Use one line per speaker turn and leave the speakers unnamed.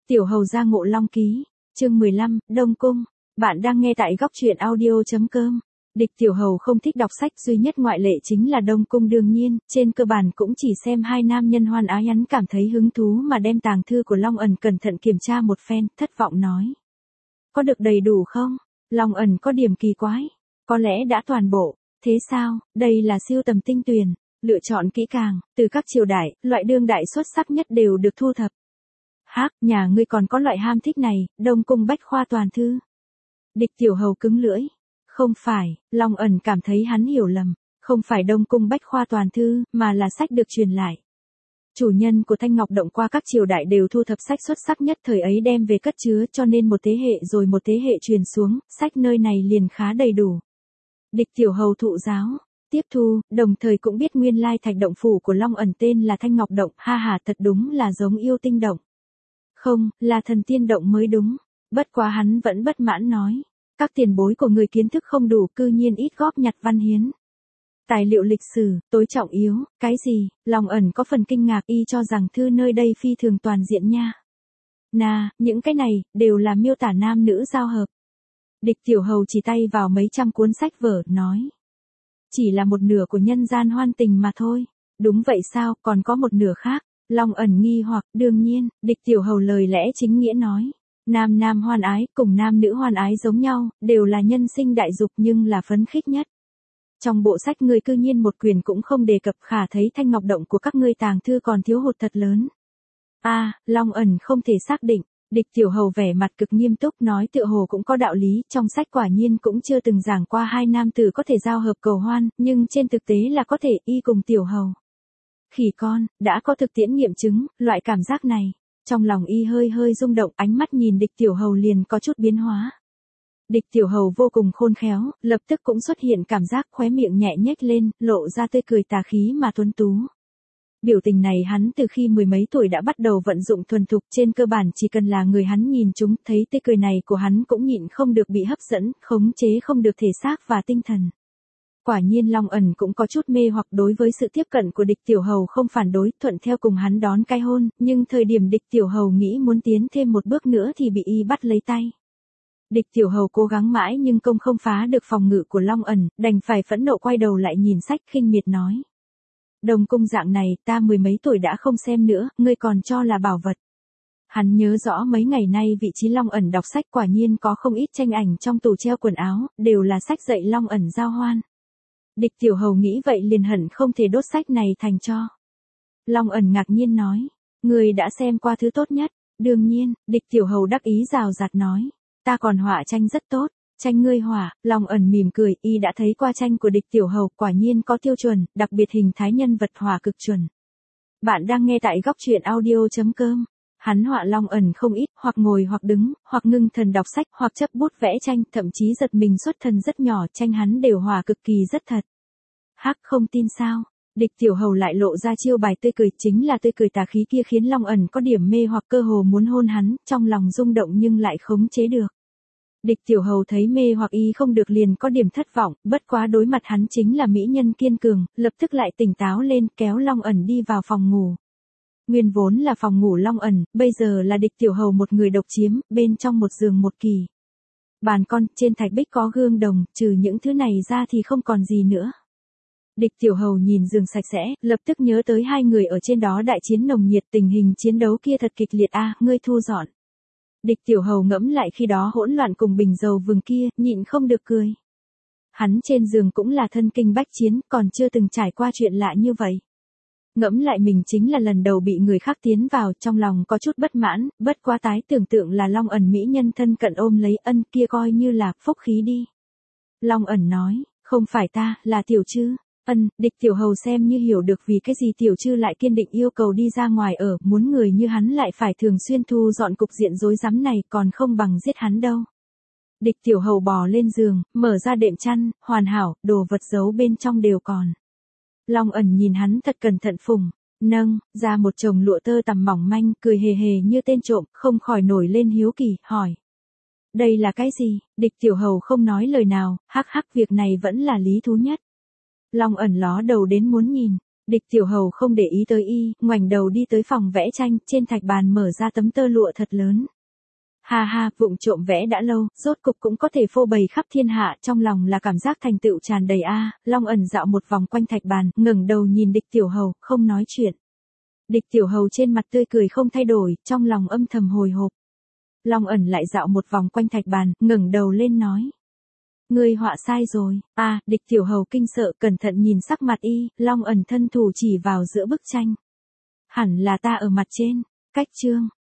Tiểu hầu gia ngộ long ký, chương 15, Đông Cung. Bạn đang nghe tại góc truyện audio.com. Địch tiểu hầu không thích đọc sách, duy nhất ngoại lệ chính là Đông Cung, đương nhiên, trên cơ bản cũng chỉ xem hai nam nhân hoan ái hắn cảm thấy hứng thú mà đem tàng thư của Long ẩn cẩn thận kiểm tra một phen, thất vọng nói. Có được đầy đủ không? Long ẩn có điểm kỳ quái. Có lẽ đã toàn bộ. Thế sao, đây là siêu tầm tinh tuyền, lựa chọn kỹ càng, từ các triều đại, loại đương đại xuất sắc nhất đều được thu thập. Hác, nhà ngươi còn có loại ham thích này, Đông Cung bách khoa toàn thư. Địch tiểu hầu cứng lưỡi. Không phải, Long ẩn cảm thấy hắn hiểu lầm, không phải Đông Cung bách khoa toàn thư, mà là sách được truyền lại. Chủ nhân của Thanh Ngọc Động qua các triều đại đều thu thập sách xuất sắc nhất thời ấy đem về cất chứa, cho nên một thế hệ rồi một thế hệ truyền xuống, sách nơi này liền khá đầy đủ. Địch tiểu hầu thụ giáo, tiếp thu, đồng thời cũng biết nguyên lai thạch động phủ của Long ẩn tên là Thanh Ngọc Động, ha ha, thật đúng là giống yêu tinh động. Không, là thần tiên động mới đúng. Bất quá hắn vẫn bất mãn nói. Các tiền bối của người kiến thức không đủ, cư nhiên ít góp nhặt văn hiến. Tài liệu lịch sử, tối trọng yếu, cái gì? Long ẩn có phần kinh ngạc, y cho rằng thư nơi đây phi thường toàn diện nha. Những cái này, đều là miêu tả nam nữ giao hợp. Địch tiểu hầu chỉ tay vào mấy trăm cuốn sách vở, nói. Chỉ là một nửa của nhân gian hoan tình mà thôi. Đúng vậy sao, còn có một nửa khác. Long ẩn nghi hoặc, đương nhiên, địch tiểu hầu lời lẽ chính nghĩa nói. Nam hoan ái, cùng nam nữ hoan ái giống nhau, đều là nhân sinh đại dục nhưng là phấn khích nhất. Trong bộ sách ngươi cư nhiên một quyển cũng không đề cập, khả thấy Thanh Ngọc Động của các ngươi tàng thư còn thiếu hụt thật lớn. Long ẩn không thể xác định, địch tiểu hầu vẻ mặt cực nghiêm túc nói tựa hồ cũng có đạo lý, trong sách quả nhiên cũng chưa từng giảng qua hai nam tử có thể giao hợp cầu hoan, nhưng trên thực tế là có thể, y cùng tiểu hầu. Khỉ con, đã có thực tiễn nghiệm chứng, loại cảm giác này. Trong lòng y hơi rung động, ánh mắt nhìn địch tiểu hầu liền có chút biến hóa. Địch tiểu hầu vô cùng khôn khéo, lập tức cũng xuất hiện cảm giác khóe miệng nhẹ nhếch lên, lộ ra tươi cười tà khí mà tuấn tú. Biểu tình này hắn từ khi mười mấy tuổi đã bắt đầu vận dụng thuần thục, trên cơ bản chỉ cần là người hắn nhìn chúng, thấy tươi cười này của hắn cũng nhịn không được bị hấp dẫn, khống chế không được thể xác và tinh thần. Quả nhiên Long ẩn cũng có chút mê hoặc đối với sự tiếp cận của địch tiểu hầu, không phản đối, thuận theo cùng hắn đón cái hôn, nhưng thời điểm địch tiểu hầu nghĩ muốn tiến thêm một bước nữa thì bị y bắt lấy tay. Địch tiểu hầu cố gắng mãi nhưng công không phá được phòng ngự của Long ẩn, đành phải phẫn nộ quay đầu lại nhìn sách, khinh miệt nói. Đông Cung dạng này, ta mười mấy tuổi đã không xem nữa, ngươi còn cho là bảo vật. Hắn nhớ rõ mấy ngày nay vị trí Long ẩn đọc sách quả nhiên có không ít tranh ảnh trong tủ treo quần áo, đều là sách dạy Long ẩn giao hoan. Địch tiểu hầu nghĩ vậy liền hận không thể đốt sách này thành tro. Long ẩn ngạc nhiên nói, người đã xem qua thứ tốt nhất, đương nhiên, địch tiểu hầu đắc ý rào rạt nói, ta còn họa tranh rất tốt, tranh ngươi họa, Long ẩn mỉm cười, y đã thấy qua tranh của địch tiểu hầu, quả nhiên có tiêu chuẩn, đặc biệt hình thái nhân vật họa cực chuẩn. Bạn đang nghe tại góc truyện audio.com. Hắn họa Long ẩn không ít, hoặc ngồi hoặc đứng, hoặc ngưng thần đọc sách, hoặc chấp bút vẽ tranh, thậm chí giật mình xuất thần rất nhỏ, tranh hắn đều họa cực kỳ rất thật. Hắc, không tin sao? Địch tiểu hầu lại lộ ra chiêu bài tươi cười, chính là tươi cười tà khí kia khiến Long ẩn có điểm mê hoặc, cơ hồ muốn hôn hắn, trong lòng rung động nhưng lại khống chế được. Địch tiểu hầu thấy mê hoặc y không được liền có điểm thất vọng, bất quá đối mặt hắn chính là mỹ nhân kiên cường, lập tức lại tỉnh táo lên, kéo Long ẩn đi vào phòng ngủ. Nguyên vốn là phòng ngủ Long ẩn, bây giờ là địch tiểu hầu một người độc chiếm, bên trong một giường một kỳ. Bàn con, trên thạch bích có gương đồng, trừ những thứ này ra thì không còn gì nữa. Địch tiểu hầu nhìn giường sạch sẽ, lập tức nhớ tới hai người ở trên đó đại chiến nồng nhiệt, tình hình chiến đấu kia thật kịch liệt ngươi thu dọn. Địch tiểu hầu ngẫm lại khi đó hỗn loạn cùng bình dầu vừng kia, nhịn không được cười. Hắn trên giường cũng là thân kinh bách chiến, còn chưa từng trải qua chuyện lạ như vậy. Ngẫm lại mình chính là lần đầu bị người khác tiến vào, trong lòng có chút bất mãn, bất quá tái tưởng tượng là Long ẩn mỹ nhân thân cận ôm lấy ân kia coi như là phúc khí đi. Long ẩn nói, không phải ta, là tiểu trư. Địch tiểu hầu xem như hiểu được vì cái gì tiểu trư lại kiên định yêu cầu đi ra ngoài ở, muốn người như hắn lại phải thường xuyên thu dọn cục diện rối rắm này, còn không bằng giết hắn đâu. Địch tiểu hầu bò lên giường, mở ra đệm chăn, hoàn hảo, đồ vật giấu bên trong đều còn. Long ẩn nhìn hắn thật cẩn thận phùng, nâng ra một chồng lụa tơ tằm mỏng manh, cười hề hề như tên trộm, không khỏi nổi lên hiếu kỳ, hỏi. Đây là cái gì? Địch tiểu hầu không nói lời nào, hắc việc này vẫn là lý thú nhất. Long ẩn ló đầu đến muốn nhìn, Địch Tiểu Hầu không để ý tới y, ngoảnh đầu đi tới phòng vẽ tranh, trên thạch bàn mở ra tấm tơ lụa thật lớn. Ha ha, vụng trộm vẽ đã lâu, rốt cục cũng có thể phô bày khắp thiên hạ, trong lòng là cảm giác thành tựu tràn đầy a. Long ẩn dạo một vòng quanh thạch bàn, ngẩng đầu nhìn Địch Tiểu Hầu, không nói chuyện. Địch Tiểu Hầu trên mặt tươi cười không thay đổi, trong lòng âm thầm hồi hộp. Long ẩn lại dạo một vòng quanh thạch bàn, ngẩng đầu lên nói. Ngươi họa sai rồi. Địch Tiểu Hầu kinh sợ, cẩn thận nhìn sắc mặt y, Long ẩn thân thủ chỉ vào giữa bức tranh. Hẳn là ta ở mặt trên. Cách chương.